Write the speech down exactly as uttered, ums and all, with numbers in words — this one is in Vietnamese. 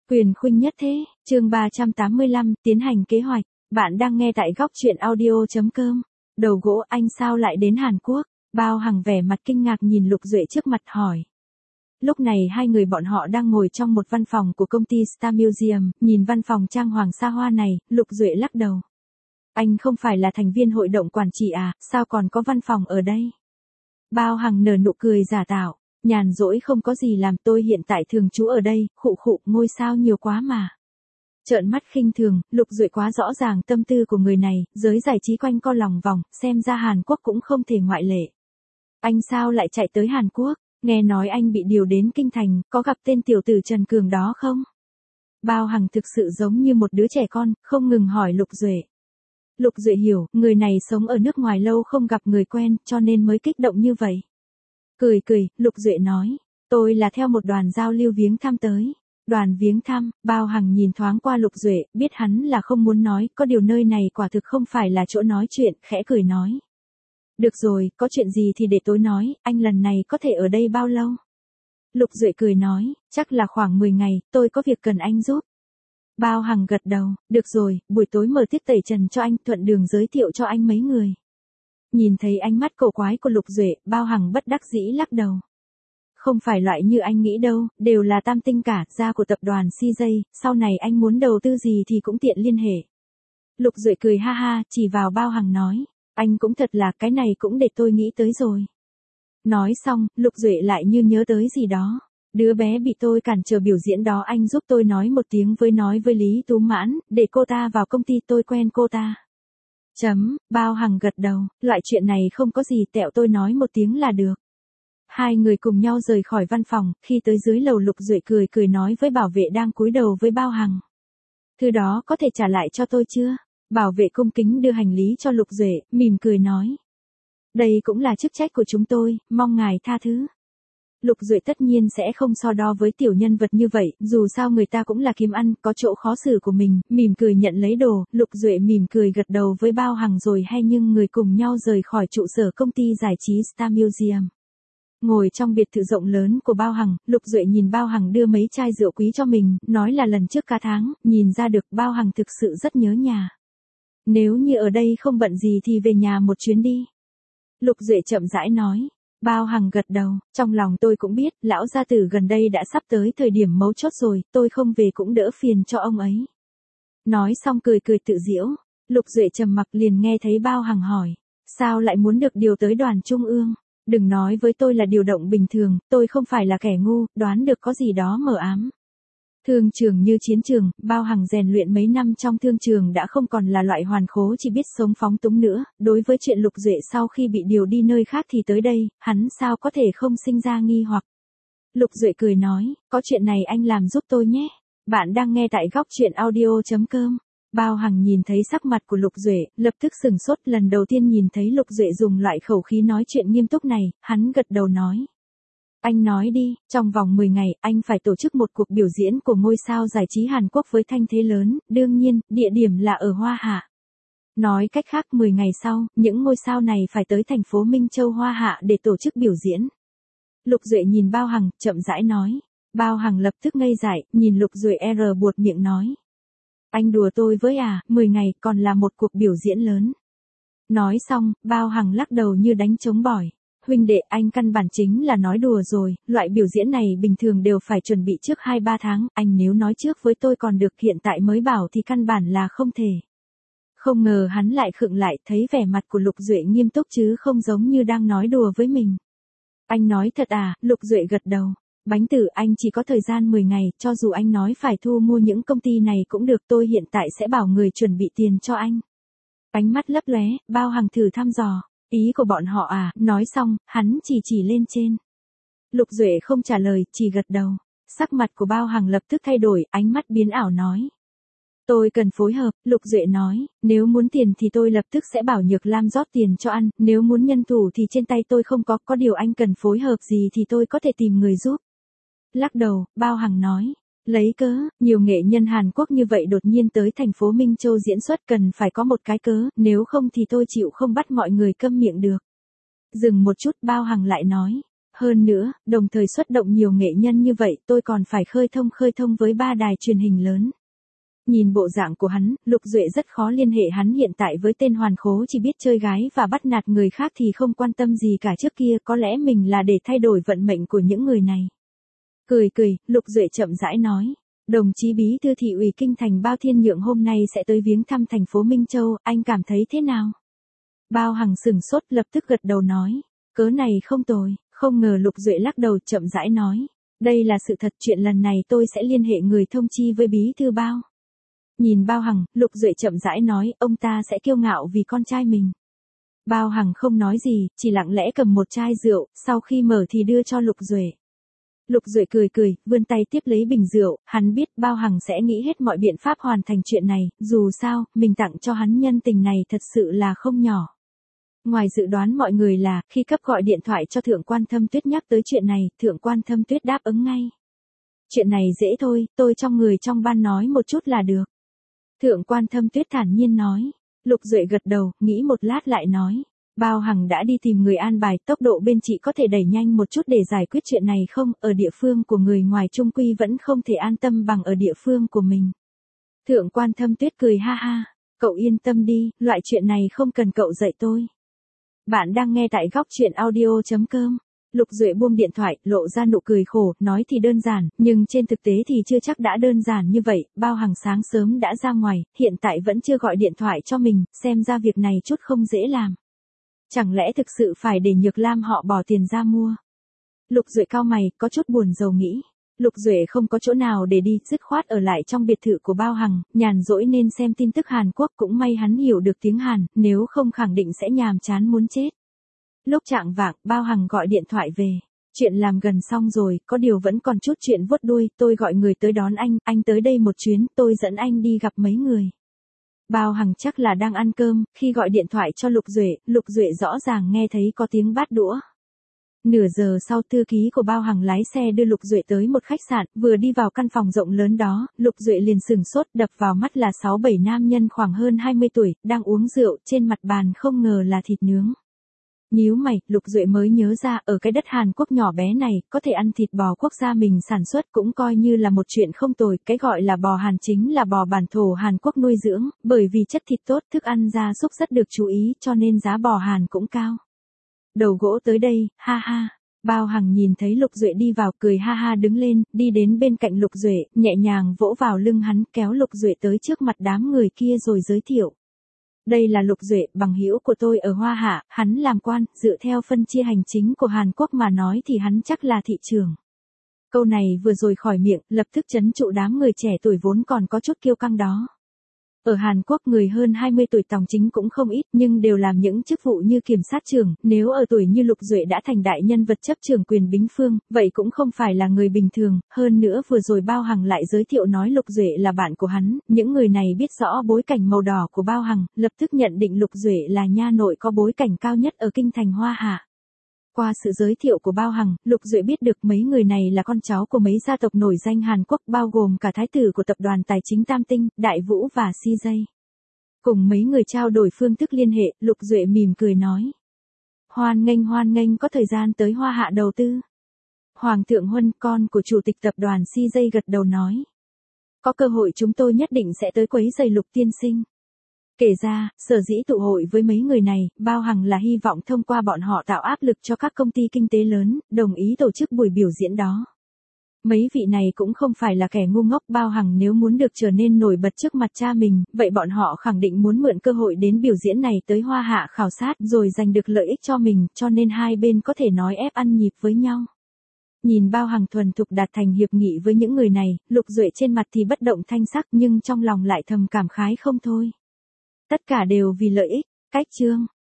Quyền khuynh nhất thế, chương ba trăm tám mươi lăm, tiến hành kế hoạch. Bạn đang nghe tại góc truyện audio.com. Đầu gỗ, anh sao lại đến Hàn Quốc? Bao Hằng vẻ mặt kinh ngạc nhìn Lục Duệ trước mặt hỏi. Lúc này hai người bọn họ đang ngồi trong một văn phòng của công ty Star Museum, nhìn văn phòng trang hoàng xa hoa này, Lục Duệ lắc đầu. Anh không phải là thành viên hội đồng quản trị à, sao còn có văn phòng ở đây? Bao Hằng nở nụ cười giả tạo. Nhàn rỗi không có gì làm, tôi hiện tại thường trú ở đây, khụ khụ, ngôi sao nhiều quá mà. Trợn mắt khinh thường, Lục Duệ quá rõ ràng tâm tư của người này, giới giải trí quanh co lòng vòng, xem ra Hàn Quốc cũng không thể ngoại lệ. Anh sao lại chạy tới Hàn Quốc? Nghe nói anh bị điều đến Kinh Thành, có gặp tên tiểu tử Trần Cường đó không? Bao Hằng thực sự giống như một đứa trẻ con, không ngừng hỏi Lục Duệ. Lục Duệ hiểu, người này sống ở nước ngoài lâu không gặp người quen, cho nên mới kích động như vậy. Cười cười, Lục Duệ nói, tôi là theo một đoàn giao lưu viếng thăm tới. Đoàn viếng thăm, Bao Hằng nhìn thoáng qua Lục Duệ, biết hắn là không muốn nói, có điều nơi này quả thực không phải là chỗ nói chuyện, khẽ cười nói. Được rồi, có chuyện gì thì để tối nói, anh lần này có thể ở đây bao lâu? Lục Duệ cười nói, chắc là khoảng mười ngày, tôi có việc cần anh giúp. Bao Hằng gật đầu, được rồi, buổi tối mở tiết tẩy trần cho anh, thuận đường giới thiệu cho anh mấy người. Nhìn thấy ánh mắt cổ quái của Lục Duệ, Bao Hằng bất đắc dĩ lắc đầu. Không phải loại như anh nghĩ đâu, đều là tam tinh cả, gia của tập đoàn xê giây, sau này anh muốn đầu tư gì thì cũng tiện liên hệ. Lục Duệ cười ha ha, chỉ vào Bao Hằng nói, anh cũng thật là, cái này cũng để tôi nghĩ tới rồi. Nói xong, Lục Duệ lại như nhớ tới gì đó. Đứa bé bị tôi cản trở biểu diễn đó, anh giúp tôi nói một tiếng với nói với Lý Tú Mãn, để cô ta vào công ty, tôi quen cô ta. Chấm, Bao Hằng gật đầu, loại chuyện này không có gì, tẹo tôi nói một tiếng là được. Hai người cùng nhau rời khỏi văn phòng, khi tới dưới lầu Lục Duệ cười cười nói với bảo vệ đang cúi đầu với Bao Hằng. Thứ đó có thể trả lại cho tôi chưa? Bảo vệ cung kính đưa hành lý cho Lục Duệ, mỉm cười nói. Đây cũng là chức trách của chúng tôi, mong ngài tha thứ. Lục Duệ tất nhiên sẽ không so đo với tiểu nhân vật như vậy, dù sao người ta cũng là kiếm ăn, có chỗ khó xử của mình, mỉm cười nhận lấy đồ, Lục Duệ mỉm cười gật đầu với Bao Hằng rồi hay nhưng người cùng nhau rời khỏi trụ sở công ty giải trí Star Museum. Ngồi trong biệt thự rộng lớn của Bao Hằng, Lục Duệ nhìn Bao Hằng đưa mấy chai rượu quý cho mình, nói là lần trước cả tháng, nhìn ra được Bao Hằng thực sự rất nhớ nhà. Nếu như ở đây không bận gì thì về nhà một chuyến đi. Lục Duệ chậm rãi nói. Bao Hằng gật đầu, trong lòng tôi cũng biết, lão gia tử gần đây đã sắp tới thời điểm mấu chốt rồi, tôi không về cũng đỡ phiền cho ông ấy. Nói xong cười cười tự giễu, Lục Duệ trầm mặc liền nghe thấy Bao Hằng hỏi, sao lại muốn được điều tới đoàn trung ương? Đừng nói với tôi là điều động bình thường, tôi không phải là kẻ ngu, đoán được có gì đó mờ ám. Thương trường như chiến trường, Bao Hằng rèn luyện mấy năm trong thương trường đã không còn là loại hoàn khố chỉ biết sống phóng túng nữa, đối với chuyện Lục Duệ sau khi bị điều đi nơi khác thì tới đây, hắn sao có thể không sinh ra nghi hoặc. Lục Duệ cười nói, có chuyện này anh làm giúp tôi nhé. Bạn đang nghe tại góc truyện audio.com. Bao Hằng nhìn thấy sắc mặt của Lục Duệ, lập tức sừng sốt, lần đầu tiên nhìn thấy Lục Duệ dùng loại khẩu khí nói chuyện nghiêm túc này, hắn gật đầu nói. Anh nói đi, trong vòng mười ngày, anh phải tổ chức một cuộc biểu diễn của ngôi sao giải trí Hàn Quốc với thanh thế lớn, đương nhiên, địa điểm là ở Hoa Hạ. Nói cách khác mười ngày sau, những ngôi sao này phải tới thành phố Minh Châu Hoa Hạ để tổ chức biểu diễn. Lục Duệ nhìn Bao Hằng, chậm rãi nói. Bao Hằng lập tức ngây dại, nhìn Lục Duệ r buột miệng nói. Anh đùa tôi với à, mười ngày còn là một cuộc biểu diễn lớn. Nói xong, Bao Hằng lắc đầu như đánh trống bỏi. Huynh đệ, anh căn bản chính là nói đùa rồi, loại biểu diễn này bình thường đều phải chuẩn bị trước hai ba tháng, anh nếu nói trước với tôi còn được, hiện tại mới bảo thì căn bản là không thể. Không ngờ hắn lại khựng lại, thấy vẻ mặt của Lục Duệ nghiêm túc chứ không giống như đang nói đùa với mình. Anh nói thật à? Lục Duệ gật đầu. Bánh tử, anh chỉ có thời gian mười ngày, cho dù anh nói phải thu mua những công ty này cũng được, tôi hiện tại sẽ bảo người chuẩn bị tiền cho anh. Ánh mắt lấp lóe, Bao Hằng thử thăm dò. Ý của bọn họ à? Nói xong, hắn chỉ chỉ lên trên. Lục Duệ không trả lời, chỉ gật đầu. Sắc mặt của Bao Hằng lập tức thay đổi, ánh mắt biến ảo nói. Tôi cần phối hợp, Lục Duệ nói, nếu muốn tiền thì tôi lập tức sẽ bảo Nhược Lam rót tiền cho ăn, nếu muốn nhân thủ thì trên tay tôi không có, có điều anh cần phối hợp gì thì tôi có thể tìm người giúp. Lắc đầu, Bao Hằng nói, lấy cớ, nhiều nghệ nhân Hàn Quốc như vậy đột nhiên tới thành phố Minh Châu diễn xuất cần phải có một cái cớ, nếu không thì tôi chịu không bắt mọi người câm miệng được. Dừng một chút, Bao Hằng lại nói, Hơn nữa, đồng thời xuất động nhiều nghệ nhân như vậy tôi còn phải khơi thông khơi thông với ba đài truyền hình lớn. Nhìn bộ dạng của hắn, Lục Duệ rất khó liên hệ hắn hiện tại với tên hoàn khố chỉ biết chơi gái và bắt nạt người khác thì không quan tâm gì cả trước kia, có lẽ mình là để thay đổi vận mệnh của những người này. Cười cười, Lục Duệ chậm rãi nói. Đồng chí bí thư thị ủy kinh thành Bao Thiên Nhượng hôm nay sẽ tới viếng thăm thành phố Minh Châu, anh cảm thấy thế nào? Bao Hằng sừng sốt lập tức gật đầu nói. Cớ này không tồi, không ngờ Lục Duệ lắc đầu chậm rãi nói. Đây là sự thật, chuyện lần này tôi sẽ liên hệ người thông chi với bí thư Bao. Nhìn Bao Hằng, Lục Duệ chậm rãi nói, ông ta sẽ kiêu ngạo vì con trai mình. Bao Hằng không nói gì, chỉ lặng lẽ cầm một chai rượu, sau khi mở thì đưa cho Lục Duệ. Lục Duệ cười cười, vươn tay tiếp lấy bình rượu, hắn biết Bao Hằng sẽ nghĩ hết mọi biện pháp hoàn thành chuyện này, dù sao, mình tặng cho hắn nhân tình này thật sự là không nhỏ. Ngoài dự đoán mọi người là, khi cấp gọi điện thoại cho Thượng quan Thâm Tuyết nhắc tới chuyện này, Thượng quan Thâm Tuyết đáp ứng ngay. Chuyện này dễ thôi, tôi trong người trong ban nói một chút là được. Thượng quan Thâm Tuyết thản nhiên nói. Lục Duệ gật đầu, nghĩ một lát lại nói. Bao Hằng đã đi tìm người an bài, tốc độ bên chị có thể đẩy nhanh một chút để giải quyết chuyện này không? Ở địa phương của người ngoài trung quy vẫn không thể an tâm bằng ở địa phương của mình. Thượng quan Thâm Tuyết cười ha ha. Cậu yên tâm đi, loại chuyện này không cần cậu dạy tôi. Bạn đang nghe tại góc truyện audio chấm com. Lục Duệ buông điện thoại, lộ ra nụ cười khổ, nói thì đơn giản, nhưng trên thực tế thì chưa chắc đã đơn giản như vậy. Bao Hằng sáng sớm đã ra ngoài, hiện tại vẫn chưa gọi điện thoại cho mình, xem ra việc này chút không dễ làm. Chẳng lẽ thực sự phải để Nhược Lam họ bỏ tiền ra mua? Lục Duệ cau mày, có chút buồn rầu nghĩ. Lục Duệ không có chỗ nào để đi, dứt khoát ở lại trong biệt thự của Bao Hằng, nhàn rỗi nên xem tin tức Hàn Quốc, cũng may hắn hiểu được tiếng Hàn, nếu không khẳng định sẽ nhàm chán muốn chết. Lúc chạng vạng, Bao Hằng gọi điện thoại về. Chuyện làm gần xong rồi, có điều vẫn còn chút chuyện vuốt đuôi, tôi gọi người tới đón anh, anh tới đây một chuyến, tôi dẫn anh đi gặp mấy người. Bao Hằng chắc là đang ăn cơm, khi gọi điện thoại cho Lục Duệ, Lục Duệ rõ ràng nghe thấy có tiếng bát đũa. Nửa giờ sau, thư ký của Bao Hằng lái xe đưa Lục Duệ tới một khách sạn, vừa đi vào căn phòng rộng lớn đó, Lục Duệ liền sừng sốt, đập vào mắt là sáu bảy nam nhân khoảng hơn hai mươi tuổi, đang uống rượu, trên mặt bàn không ngờ là thịt nướng. Nhíu mày, Lục Duệ mới nhớ ra, ở cái đất Hàn Quốc nhỏ bé này, có thể ăn thịt bò quốc gia mình sản xuất cũng coi như là một chuyện không tồi, cái gọi là bò Hàn chính là bò bản thổ Hàn Quốc nuôi dưỡng, bởi vì chất thịt tốt, thức ăn gia súc rất được chú ý, cho nên giá bò Hàn cũng cao. Đầu gỗ tới đây, ha ha. Bao Hằng nhìn thấy Lục Duệ đi vào, cười ha ha đứng lên, đi đến bên cạnh Lục Duệ, nhẹ nhàng vỗ vào lưng hắn, kéo Lục Duệ tới trước mặt đám người kia rồi giới thiệu. Đây là Lục Duệ, bằng hữu của tôi ở Hoa Hạ, hắn làm quan, dựa theo phân chia hành chính của Hàn Quốc mà nói thì hắn chắc là thị trưởng. Câu này vừa rồi khỏi miệng, lập tức trấn trụ đám người trẻ tuổi vốn còn có chút kiêu căng đó. Ở Hàn Quốc người hơn hai mươi tuổi tòng chính cũng không ít, nhưng đều làm những chức vụ như kiểm sát trưởng, nếu ở tuổi như Lục Duệ đã thành đại nhân vật chấp trưởng quyền bính phương, vậy cũng không phải là người bình thường, hơn nữa vừa rồi Bao Hằng lại giới thiệu nói Lục Duệ là bạn của hắn, những người này biết rõ bối cảnh màu đỏ của Bao Hằng, lập tức nhận định Lục Duệ là nha nội có bối cảnh cao nhất ở kinh thành Hoa Hạ. Qua sự giới thiệu của Bao Hằng, Lục Duệ biết được mấy người này là con cháu của mấy gia tộc nổi danh Hàn Quốc, bao gồm cả thái tử của tập đoàn tài chính Tam Tinh, Đại Vũ và xê jay. Cùng mấy người trao đổi phương thức liên hệ, Lục Duệ mỉm cười nói. Hoan nghênh hoan nghênh có thời gian tới Hoa Hạ đầu tư. Hoàng thượng Huân, con của chủ tịch tập đoàn xê jay gật đầu nói. Có cơ hội chúng tôi nhất định sẽ tới quấy rầy Lục tiên sinh. Kể ra, sở dĩ tụ hội với mấy người này, Bao Hằng là hy vọng thông qua bọn họ tạo áp lực cho các công ty kinh tế lớn, đồng ý tổ chức buổi biểu diễn đó. Mấy vị này cũng không phải là kẻ ngu ngốc, Bao Hằng nếu muốn được trở nên nổi bật trước mặt cha mình, vậy bọn họ khẳng định muốn mượn cơ hội đến biểu diễn này tới Hoa Hạ khảo sát rồi giành được lợi ích cho mình, cho nên hai bên có thể nói ép ăn nhịp với nhau. Nhìn Bao Hằng thuần thục đạt thành hiệp nghị với những người này, Lục Duệ trên mặt thì bất động thanh sắc nhưng trong lòng lại thầm cảm khái không thôi. Tất cả đều vì lợi ích, cách chương.